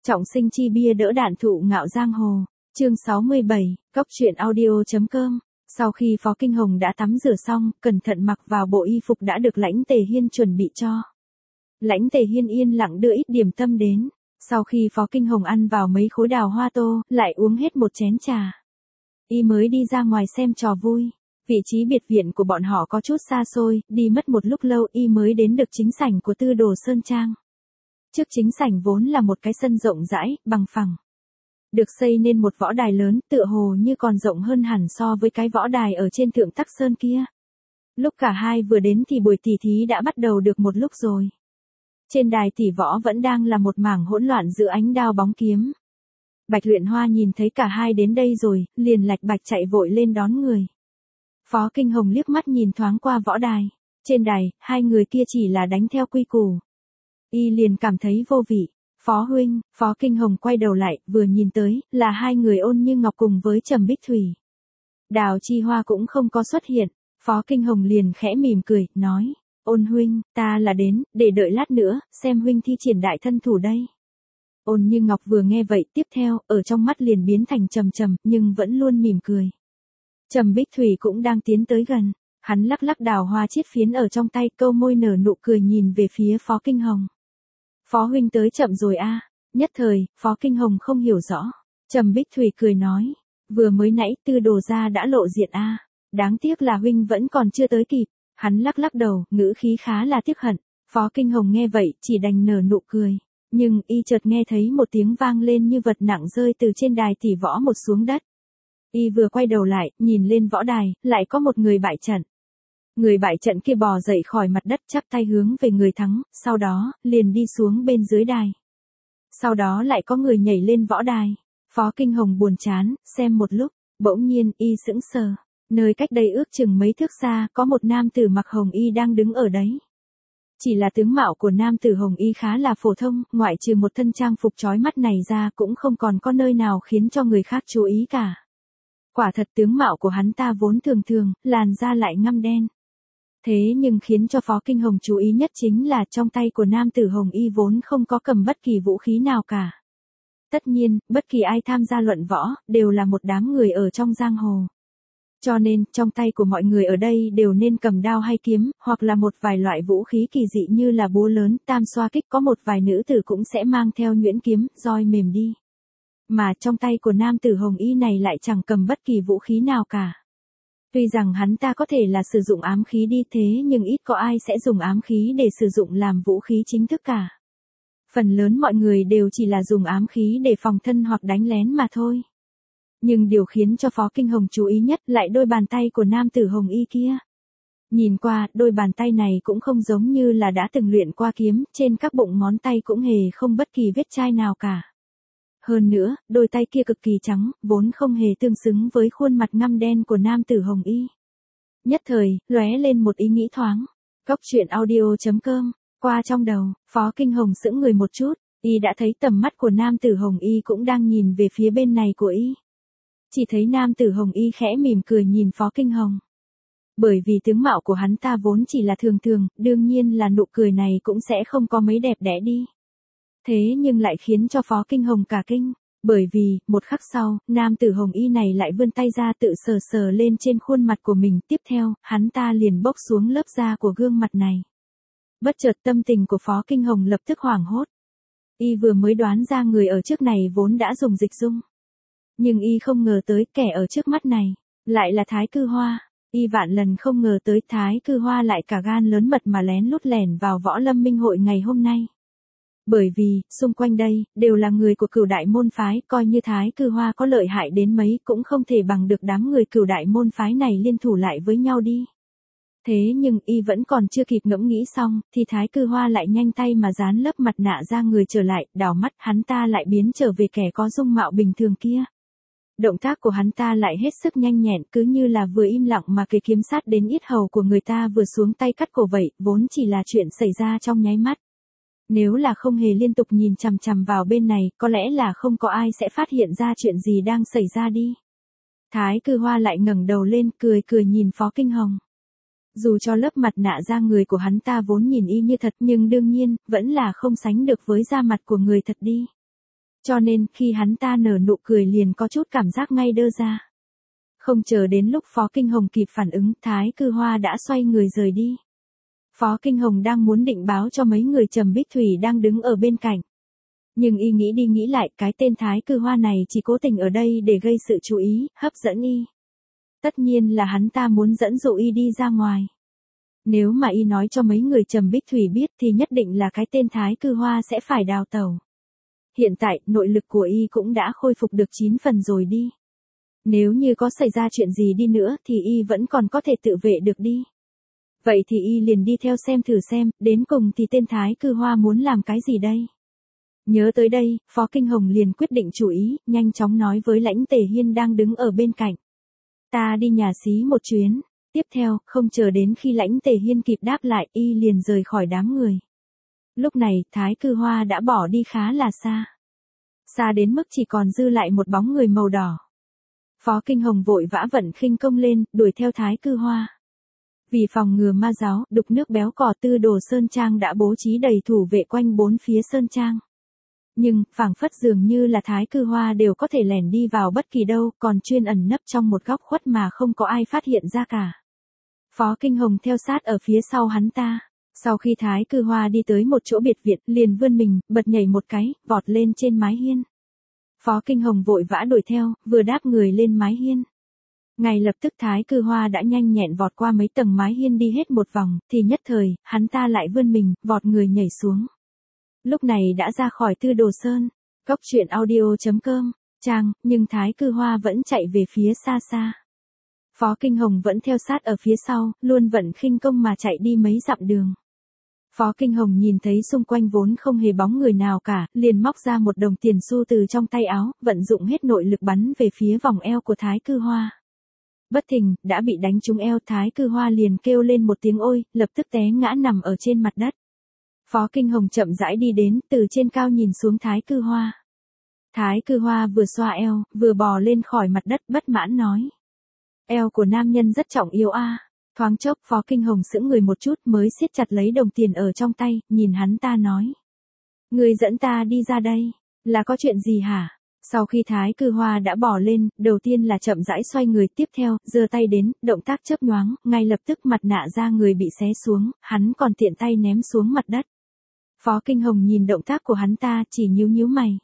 Trọng sinh chi bia đỡ đạn thụ ngạo giang hồ. Chương 67, Cốc truyện audio.com. Sau khi Phó Kinh Hồng đã tắm rửa xong, cẩn thận mặc vào bộ y phục đã được Lãnh Tề Hiên chuẩn bị cho. Lãnh Tề Hiên yên lặng đưa ít điểm tâm đến. Sau khi Phó Kinh Hồng ăn vào mấy khối đào hoa tô, lại uống hết một chén trà. Y mới đi ra ngoài xem trò vui. Vị trí biệt viện của bọn họ có chút xa xôi, đi mất một lúc lâu y mới đến được chính sảnh của Tư Đồ Sơn Trang. Trước chính sảnh vốn là một cái sân rộng rãi, bằng phẳng. Được xây nên một võ đài lớn, tựa hồ như còn rộng hơn hẳn so với cái võ đài ở trên Thượng Tắc Sơn kia. Lúc cả hai vừa đến thì buổi tỉ thí đã bắt đầu được một lúc rồi. Trên đài tỷ võ vẫn đang là một mảng hỗn loạn giữa ánh đao bóng kiếm. Bạch Luyện Hoa nhìn thấy cả hai đến đây rồi, liền lạch bạch chạy vội lên đón người. Phó Kinh Hồng liếc mắt nhìn thoáng qua võ đài. Trên đài, hai người kia chỉ là đánh theo quy củ. Y liền cảm thấy vô vị. Phó huynh, Phó Kinh Hồng quay đầu lại, vừa nhìn tới, là hai người Ôn Như Ngọc cùng với Trầm Bích Thủy. Đào Chi Hoa cũng không có xuất hiện. Phó Kinh Hồng liền khẽ mỉm cười, nói, Ôn huynh, ta là đến, để đợi lát nữa, xem huynh thi triển đại thân thủ đây. Ôn Như Ngọc vừa nghe vậy, tiếp theo, ở trong mắt liền biến thành trầm trầm, nhưng vẫn luôn mỉm cười. Trầm Bích Thủy cũng đang tiến tới gần. Hắn lắc lắc đào hoa chiết phiến ở trong tay, câu môi nở nụ cười nhìn về phía Phó Kinh Hồng. Phó huynh tới chậm rồi a. Nhất thời, Phó Kinh Hồng không hiểu rõ. Trầm Bích Thủy cười nói, vừa mới nãy Tư Đồ gia đã lộ diện a. Đáng tiếc là huynh vẫn còn chưa tới kịp. Hắn lắc lắc đầu, ngữ khí khá là tiếc hận. Phó Kinh Hồng nghe vậy, chỉ đành nở nụ cười. Nhưng y chợt nghe thấy một tiếng vang lên như vật nặng rơi từ trên đài tỷ võ một xuống đất. Y vừa quay đầu lại, nhìn lên võ đài, lại có một người bại trận. Người bại trận kia bò dậy khỏi mặt đất chắp tay hướng về người thắng, sau đó, liền đi xuống bên dưới đài. Sau đó lại có người nhảy lên võ đài. Phó Kinh Hồng buồn chán, xem một lúc, bỗng nhiên y sững sờ. Nơi cách đây ước chừng mấy thước xa, có một nam tử mặc hồng y đang đứng ở đấy. Chỉ là tướng mạo của nam tử hồng y khá là phổ thông, ngoại trừ một thân trang phục chói mắt này ra cũng không còn có nơi nào khiến cho người khác chú ý cả. Quả thật tướng mạo của hắn ta vốn thường thường, làn da lại ngăm đen. Thế nhưng khiến cho Phó Kinh Hồng chú ý nhất chính là trong tay của nam tử hồng y vốn không có cầm bất kỳ vũ khí nào cả. Tất nhiên, bất kỳ ai tham gia luận võ, đều là một đám người ở trong giang hồ. Cho nên, trong tay của mọi người ở đây đều nên cầm đao hay kiếm, hoặc là một vài loại vũ khí kỳ dị như là búa lớn, tam xoa kích, có một vài nữ tử cũng sẽ mang theo nhuyễn kiếm, roi mềm đi. Mà trong tay của nam tử hồng y này lại chẳng cầm bất kỳ vũ khí nào cả. Tuy rằng hắn ta có thể là sử dụng ám khí đi thế nhưng ít có ai sẽ dùng ám khí để sử dụng làm vũ khí chính thức cả. Phần lớn mọi người đều chỉ là dùng ám khí để phòng thân hoặc đánh lén mà thôi. Nhưng điều khiến cho Phó Kinh Hồng chú ý nhất lại đôi bàn tay của nam tử hồng y kia. Nhìn qua, đôi bàn tay này cũng không giống như là đã từng luyện qua kiếm, trên các bụng ngón tay cũng hề không bất kỳ vết chai nào cả. Hơn nữa, đôi tay kia cực kỳ trắng, vốn không hề tương xứng với khuôn mặt ngăm đen của nam tử hồng y. Nhất thời, lóe lên một ý nghĩ thoáng. Cốc truyện audio.com. Qua trong đầu, Phó Kinh Hồng sững người một chút, y đã thấy tầm mắt của nam tử hồng y cũng đang nhìn về phía bên này của y. Chỉ thấy nam tử hồng y khẽ mỉm cười nhìn Phó Kinh Hồng. Bởi vì tướng mạo của hắn ta vốn chỉ là thường thường, đương nhiên là nụ cười này cũng sẽ không có mấy đẹp đẽ đi. Thế nhưng lại khiến cho Phó Kinh Hồng cả kinh, bởi vì, một khắc sau, nam tử hồng y này lại vươn tay ra tự sờ sờ lên trên khuôn mặt của mình, tiếp theo, hắn ta liền bốc xuống lớp da của gương mặt này. Bất chợt tâm tình của Phó Kinh Hồng lập tức hoảng hốt. Y vừa mới đoán ra người ở trước này vốn đã dùng dịch dung. Nhưng y không ngờ tới kẻ ở trước mắt này, lại là Thái Cư Hoa. Y vạn lần không ngờ tới Thái Cư Hoa lại cả gan lớn mật mà lén lút lẻn vào Võ Lâm Minh hội ngày hôm nay. Bởi vì, xung quanh đây, đều là người của Cửu Đại môn phái, coi như Thái Cư Hoa có lợi hại đến mấy cũng không thể bằng được đám người Cửu Đại môn phái này liên thủ lại với nhau đi. Thế nhưng y vẫn còn chưa kịp ngẫm nghĩ xong, thì Thái Cư Hoa lại nhanh tay mà dán lớp mặt nạ ra người trở lại, đảo mắt hắn ta lại biến trở về kẻ có dung mạo bình thường kia. Động tác của hắn ta lại hết sức nhanh nhẹn, cứ như là vừa im lặng mà cái kiếm sát đến yết hầu của người ta vừa xuống tay cắt cổ vậy, vốn chỉ là chuyện xảy ra trong nháy mắt. Nếu là không hề liên tục nhìn chằm chằm vào bên này, có lẽ là không có ai sẽ phát hiện ra chuyện gì đang xảy ra đi. Thái Cư Hoa lại ngẩng đầu lên, cười cười nhìn Phó Kinh Hồng. Dù cho lớp mặt nạ da người của hắn ta vốn nhìn y như thật nhưng đương nhiên, vẫn là không sánh được với da mặt của người thật đi. Cho nên khi hắn ta nở nụ cười liền có chút cảm giác ngay đơ ra. Không chờ đến lúc Phó Kinh Hồng kịp phản ứng, Thái Cư Hoa đã xoay người rời đi. Phó Kinh Hồng đang muốn định báo cho mấy người Trầm Bích Thủy đang đứng ở bên cạnh. Nhưng y nghĩ đi nghĩ lại, cái tên Thái Cư Hoa này chỉ cố tình ở đây để gây sự chú ý, hấp dẫn y. Tất nhiên là hắn ta muốn dẫn dụ y đi ra ngoài. Nếu mà y nói cho mấy người Trầm Bích Thủy biết thì nhất định là cái tên Thái Cư Hoa sẽ phải đào tẩu. Hiện tại, nội lực của y cũng đã khôi phục được 9 phần rồi đi. Nếu như có xảy ra chuyện gì đi nữa thì y vẫn còn có thể tự vệ được đi. Vậy thì y liền đi theo xem thử xem, đến cùng thì tên Thái Cư Hoa muốn làm cái gì đây? Nhớ tới đây, Phó Kinh Hồng liền quyết định chủ ý, nhanh chóng nói với Lãnh Tề Hiên đang đứng ở bên cạnh. Ta đi nhà xí một chuyến. Tiếp theo, không chờ đến khi Lãnh Tề Hiên kịp đáp lại, y liền rời khỏi đám người. Lúc này, Thái Cư Hoa đã bỏ đi khá là xa. Xa đến mức chỉ còn dư lại một bóng người màu đỏ. Phó Kinh Hồng vội vã vận khinh công lên, đuổi theo Thái Cư Hoa. Vì phòng ngừa ma giáo, đục nước béo cò Tư Đồ Sơn Trang đã bố trí đầy thủ vệ quanh bốn phía Sơn Trang. Nhưng, phảng phất dường như là Thái Cư Hoa đều có thể lẻn đi vào bất kỳ đâu, còn chuyên ẩn nấp trong một góc khuất mà không có ai phát hiện ra cả. Phó Kinh Hồng theo sát ở phía sau hắn ta. Sau khi Thái Cư Hoa đi tới một chỗ biệt viện, liền vươn mình, bật nhảy một cái, vọt lên trên mái hiên. Phó Kinh Hồng vội vã đuổi theo, vừa đáp người lên mái hiên. Ngay lập tức Thái Cư Hoa đã nhanh nhẹn vọt qua mấy tầng mái hiên đi hết một vòng, thì nhất thời, hắn ta lại vươn mình, vọt người nhảy xuống. Lúc này đã ra khỏi Tư Đồ Sơn. Cốc truyện audio.com, trang, nhưng Thái Cư Hoa vẫn chạy về phía xa xa. Phó Kinh Hồng vẫn theo sát ở phía sau, luôn vận khinh công mà chạy đi mấy dặm đường. Phó Kinh Hồng nhìn thấy xung quanh vốn không hề bóng người nào cả, liền móc ra một đồng tiền xu từ trong tay áo, vận dụng hết nội lực bắn về phía vòng eo của Thái Cư Hoa. Bất thình, đã bị đánh trúng eo, Thái Cư Hoa liền kêu lên một tiếng ôi, lập tức té ngã nằm ở trên mặt đất. Phó Kinh Hồng chậm rãi đi đến, từ trên cao nhìn xuống Thái Cư Hoa. Thái Cư Hoa vừa xoa eo, vừa bò lên khỏi mặt đất, bất mãn nói. Eo của nam nhân rất trọng yếu a. Thoáng chốc Phó Kinh Hồng sững người một chút mới siết chặt lấy đồng tiền ở trong tay, nhìn hắn ta nói. Người dẫn ta đi ra đây, là có chuyện gì hả? Sau khi Thái Cư Hoa đã bò lên, đầu tiên là chậm rãi xoay người, tiếp theo, giơ tay đến, động tác chớp nhoáng, ngay lập tức mặt nạ da người bị xé xuống, hắn còn tiện tay ném xuống mặt đất. Phó Kinh Hồng nhìn động tác của hắn ta, chỉ nhíu nhíu mày.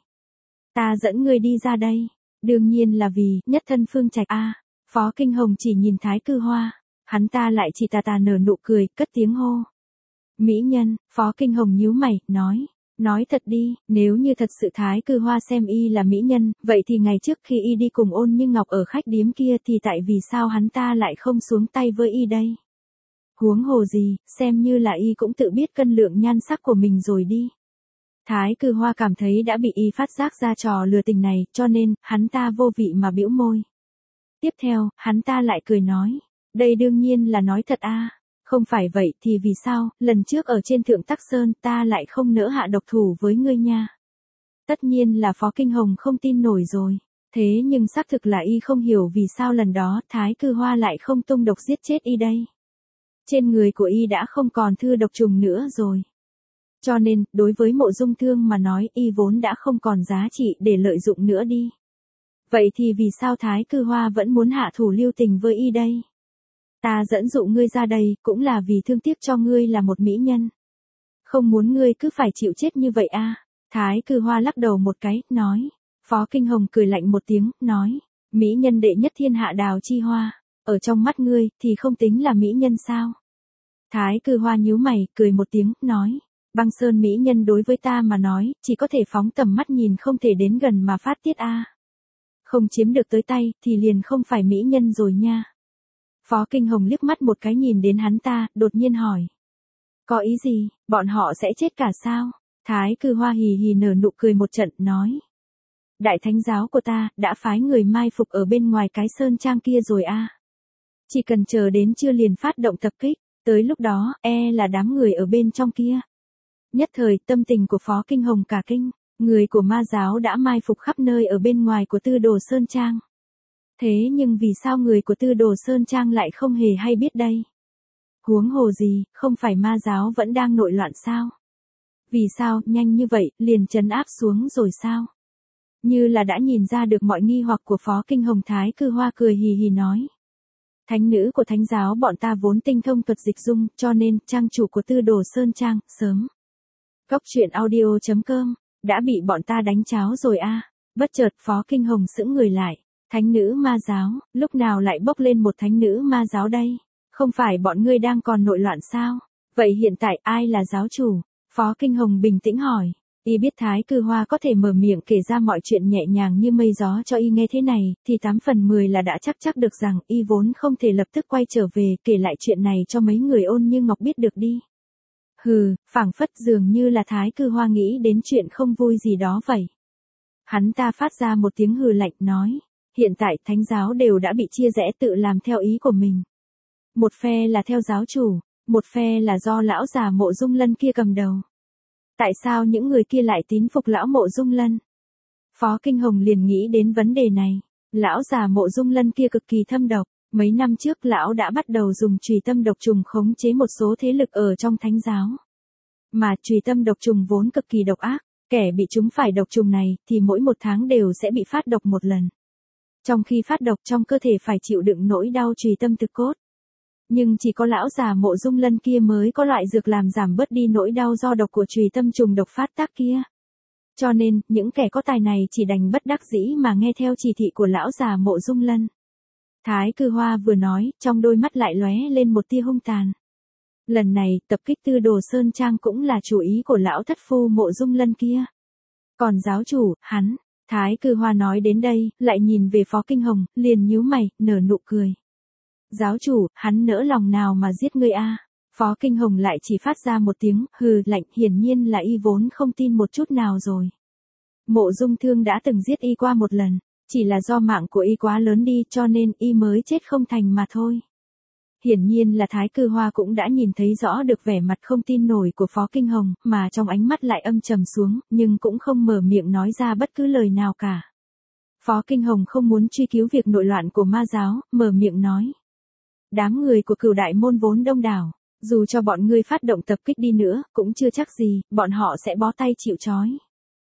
Ta dẫn ngươi đi ra đây, đương nhiên là vì, nhất thân phương trạch a. Phó Kinh Hồng chỉ nhìn Thái Cư Hoa, hắn ta lại chỉ tà tà nở nụ cười, cất tiếng hô. Mỹ nhân, Phó Kinh Hồng nhíu mày, nói thật đi, nếu như thật sự Thái Cư Hoa xem y là mỹ nhân, vậy thì ngày trước khi y đi cùng Ôn Như Ngọc ở khách điếm kia thì tại vì sao hắn ta lại không xuống tay với y đây? Huống hồ gì, xem như là y cũng tự biết cân lượng nhan sắc của mình rồi đi. Thái Cư Hoa cảm thấy đã bị y phát giác ra trò lừa tình này, cho nên, hắn ta vô vị mà bĩu môi. Tiếp theo, hắn ta lại cười nói, đây đương nhiên là nói thật a. Không phải vậy thì vì sao, lần trước ở trên Thượng Tắc Sơn ta lại không nỡ hạ độc thủ với ngươi nha. Tất nhiên là Phó Kinh Hồng không tin nổi rồi. Thế nhưng xác thực là y không hiểu vì sao lần đó Thái Cư Hoa lại không tung độc giết chết y đây. Trên người của y đã không còn thư độc trùng nữa rồi. Cho nên, đối với Mộ Dung Thương mà nói y vốn đã không còn giá trị để lợi dụng nữa đi. Vậy thì vì sao Thái Cư Hoa vẫn muốn hạ thủ lưu tình với y đây? Ta dẫn dụ ngươi ra đây, cũng là vì thương tiếc cho ngươi là một mỹ nhân. Không muốn ngươi cứ phải chịu chết như vậy a. Thái Cư Hoa lắc đầu một cái, nói. Phó Kinh Hồng cười lạnh một tiếng, nói. Mỹ nhân đệ nhất thiên hạ Đào Chi Hoa, ở trong mắt ngươi, thì không tính là mỹ nhân sao? Thái Cư Hoa nhíu mày, cười một tiếng, nói. Băng Sơn mỹ nhân đối với ta mà nói, chỉ có thể phóng tầm mắt nhìn không thể đến gần mà phát tiết a. Không chiếm được tới tay, thì liền không phải mỹ nhân rồi nha. Phó Kinh Hồng liếc mắt một cái nhìn đến hắn ta, đột nhiên hỏi. Có ý gì, bọn họ sẽ chết cả sao? Thái Cư Hoa hì hì nở nụ cười một trận, nói. Đại thánh giáo của ta, đã phái người mai phục ở bên ngoài cái sơn trang kia rồi a. Chỉ cần chờ đến trưa liền phát động tập kích, tới lúc đó, là đám người ở bên trong kia. Nhất thời, tâm tình của Phó Kinh Hồng cả kinh, người của ma giáo đã mai phục khắp nơi ở bên ngoài của Tư Đồ Sơn Trang. Thế nhưng vì sao người của Tư Đồ Sơn Trang lại không hề hay biết đây? Huống hồ gì, không phải ma giáo vẫn đang nội loạn sao? Vì sao, nhanh như vậy, liền trấn áp xuống rồi sao? Như là đã nhìn ra được mọi nghi hoặc của Phó Kinh Hồng, Thái Cư Hoa cười hì hì nói. Thánh nữ của thánh giáo bọn ta vốn tinh thông thuật dịch dung, cho nên, trang chủ của Tư Đồ Sơn Trang, sớm. Cốc truyện audio.com, đã bị bọn ta đánh cháo rồi a. Bất chợt Phó Kinh Hồng sững người lại. Thánh nữ ma giáo, lúc nào lại bốc lên một thánh nữ ma giáo đây? Không phải bọn ngươi đang còn nội loạn sao? Vậy hiện tại ai là giáo chủ? Phó Kinh Hồng bình tĩnh hỏi. Y biết Thái Cư Hoa có thể mở miệng kể ra mọi chuyện nhẹ nhàng như mây gió cho Y nghe thế này, thì 8 phần 10 là đã chắc được rằng Y vốn không thể lập tức quay trở về kể lại chuyện này cho mấy người Ôn Như Ngọc biết được đi. Hừ, phảng phất dường như là Thái Cư Hoa nghĩ đến chuyện không vui gì đó vậy. Hắn ta phát ra một tiếng hừ lạnh nói, hiện tại thánh giáo đều đã bị chia rẽ tự làm theo ý của mình. Một phe là theo giáo chủ, một phe là do lão già Mộ Dung Lân kia cầm đầu. Tại sao những người kia lại tín phục lão Mộ Dung Lân? Phó Kinh Hồng liền nghĩ đến vấn đề này. Lão già Mộ Dung Lân kia cực kỳ thâm độc. Mấy năm trước lão đã bắt đầu dùng chùy tâm độc trùng khống chế một số thế lực ở trong thánh giáo. Mà chùy tâm độc trùng vốn cực kỳ độc ác. Kẻ bị trúng phải độc trùng này thì mỗi một tháng đều sẽ bị phát độc một lần. Trong khi phát độc trong cơ thể phải chịu đựng nỗi đau chùy tâm thực cốt. Nhưng chỉ có lão già Mộ Dung Lân kia mới có loại dược làm giảm bớt đi nỗi đau do độc của chùy tâm trùng độc phát tác kia. Cho nên, những kẻ có tài này chỉ đành bất đắc dĩ mà nghe theo chỉ thị của lão già Mộ Dung Lân. Thái Cư Hoa vừa nói, trong đôi mắt lại lóe lên một tia hung tàn. Lần này, tập kích Tư Đồ Sơn Trang cũng là chủ ý của lão thất phu Mộ Dung Lân kia. Còn giáo chủ, hắn, Thái Cư Hoa nói đến đây, lại nhìn về Phó Kinh Hồng, liền nhíu mày, nở nụ cười. Giáo chủ, hắn nỡ lòng nào mà giết ngươi a? Phó Kinh Hồng lại chỉ phát ra một tiếng hừ lạnh, hiển nhiên là Y vốn không tin một chút nào rồi. Mộ Dung Thương đã từng giết Y qua một lần, chỉ là do mạng của Y quá lớn đi cho nên Y mới chết không thành mà thôi. Hiển nhiên là Thái Cư Hoa cũng đã nhìn thấy rõ được vẻ mặt không tin nổi của Phó Kinh Hồng, mà trong ánh mắt lại âm trầm xuống, nhưng cũng không mở miệng nói ra bất cứ lời nào cả. Phó Kinh Hồng không muốn truy cứu việc nội loạn của ma giáo, mở miệng nói. Đám người của Cửu Đại Môn vốn đông đảo, dù cho bọn ngươi phát động tập kích đi nữa, cũng chưa chắc gì, bọn họ sẽ bó tay chịu trói.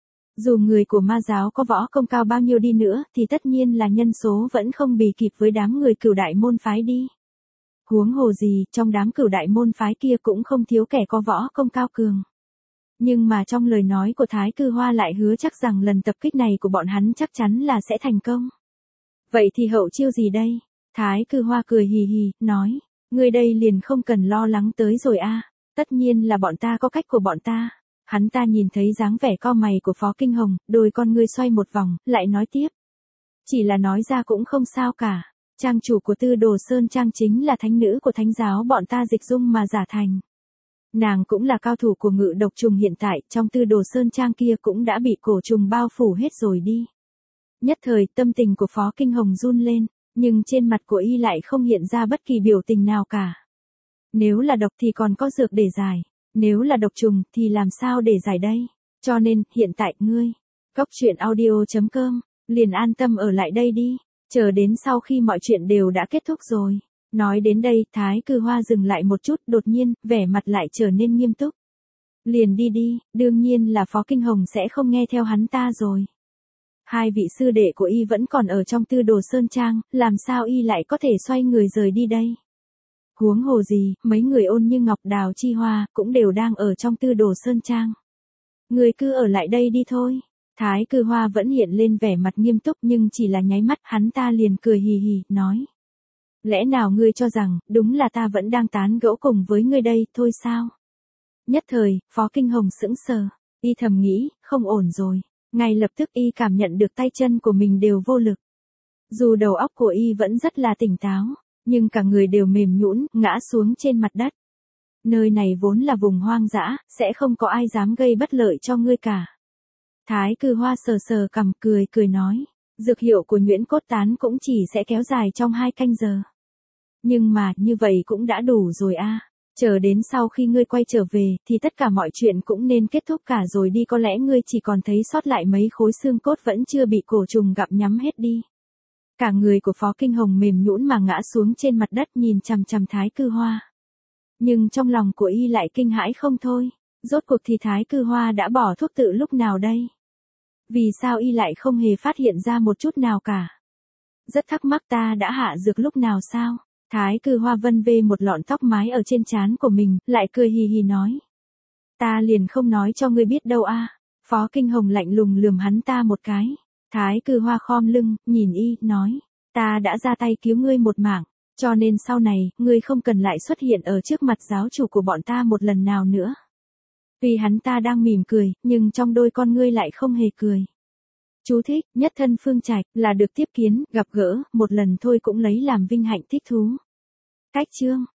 Dù người của ma giáo có võ công cao bao nhiêu đi nữa, thì tất nhiên là nhân số vẫn không bì kịp với đám người Cửu Đại Môn phái đi. Huống hồ gì, trong đám Cửu Đại Môn phái kia cũng không thiếu kẻ có võ công cao cường. Nhưng mà trong lời nói của Thái Cư Hoa lại hứa chắc rằng lần tập kích này của bọn hắn chắc chắn là sẽ thành công. Vậy thì hậu chiêu gì đây? Thái Cư Hoa cười hì hì, nói, ngươi đây liền không cần lo lắng tới rồi a. Tất nhiên là bọn ta có cách của bọn ta. Hắn ta nhìn thấy dáng vẻ cau mày của Phó Kinh Hồng, đôi con ngươi xoay một vòng, lại nói tiếp. Chỉ là nói ra cũng không sao cả. Trang chủ của Tư Đồ Sơn Trang chính là thánh nữ của thánh giáo bọn ta dịch dung mà giả thành. Nàng cũng là cao thủ của ngự độc trùng hiện tại, trong Tư Đồ Sơn Trang kia cũng đã bị cổ trùng bao phủ hết rồi đi. Nhất thời, tâm tình của Phó Kinh Hồng run lên, nhưng trên mặt của Y lại không hiện ra bất kỳ biểu tình nào cả. Nếu là độc thì còn có dược để giải, nếu là độc trùng thì làm sao để giải đây? Cho nên, hiện tại ngươi, Cốc truyện audio.com, liền an tâm ở lại đây đi, chờ đến sau khi mọi chuyện đều đã kết thúc rồi. Nói đến đây, Thái Cư Hoa dừng lại một chút, đột nhiên, vẻ mặt lại trở nên nghiêm túc. Liền đi đi, đương nhiên là Phó Kinh Hồng sẽ không nghe theo hắn ta rồi. Hai vị sư đệ của Y vẫn còn ở trong Tư Đồ Sơn Trang, làm sao Y lại có thể xoay người rời đi đây? Huống hồ gì, mấy người Ôn Như Ngọc, Đào Chi Hoa, cũng đều đang ở trong Tư Đồ Sơn Trang. Người cứ ở lại đây đi thôi. Thái Cư Hoa vẫn hiện lên vẻ mặt nghiêm túc nhưng chỉ là nháy mắt, hắn ta liền cười hì hì, nói. Lẽ nào ngươi cho rằng, đúng là ta vẫn đang tán gẫu cùng với ngươi đây, thôi sao? Nhất thời, Phó Kinh Hồng sững sờ, Y thầm nghĩ, không ổn rồi. Ngay lập tức Y cảm nhận được tay chân của mình đều vô lực. Dù đầu óc của Y vẫn rất là tỉnh táo, nhưng cả người đều mềm nhũn, ngã xuống trên mặt đất. Nơi này vốn là vùng hoang dã, sẽ không có ai dám gây bất lợi cho ngươi cả. Thái Cư Hoa sờ sờ cằm, cười nói, dược hiệu của nhuyễn cốt tán cũng chỉ sẽ kéo dài trong 2 canh giờ. Nhưng mà, như vậy cũng đã đủ rồi a. Chờ đến sau khi ngươi quay trở về, thì tất cả mọi chuyện cũng nên kết thúc cả rồi đi, có lẽ ngươi chỉ còn thấy sót lại mấy khối xương cốt vẫn chưa bị cổ trùng gặm nhắm hết đi. Cả người của Phó Kinh Hồng mềm nhũn mà ngã xuống trên mặt đất nhìn chằm chằm Thái Cư Hoa. Nhưng trong lòng của Y lại kinh hãi không thôi, rốt cuộc thì Thái Cư Hoa đã bỏ thuốc tự lúc nào đây? Vì sao y lại không hề phát hiện ra một chút nào cả? Rất thắc mắc ta đã hạ dược lúc nào sao? Thái Cư Hoa vân vê một lọn tóc mái ở trên trán của mình, lại cười hì hì nói. Ta liền không nói cho ngươi biết đâu a. Phó Kinh Hồng lạnh lùng lườm hắn ta một cái. Thái Cư Hoa khom lưng, nhìn y, nói. Ta đã ra tay cứu ngươi một mạng, cho nên sau này, ngươi không cần lại xuất hiện ở trước mặt giáo chủ của bọn ta một lần nào nữa. Tuy hắn ta đang mỉm cười, nhưng trong đôi con ngươi lại không hề cười. Chú thích, nhất thân Phương Trạch, là được tiếp kiến, gặp gỡ, một lần thôi cũng lấy làm vinh hạnh thích thú. Cách chương.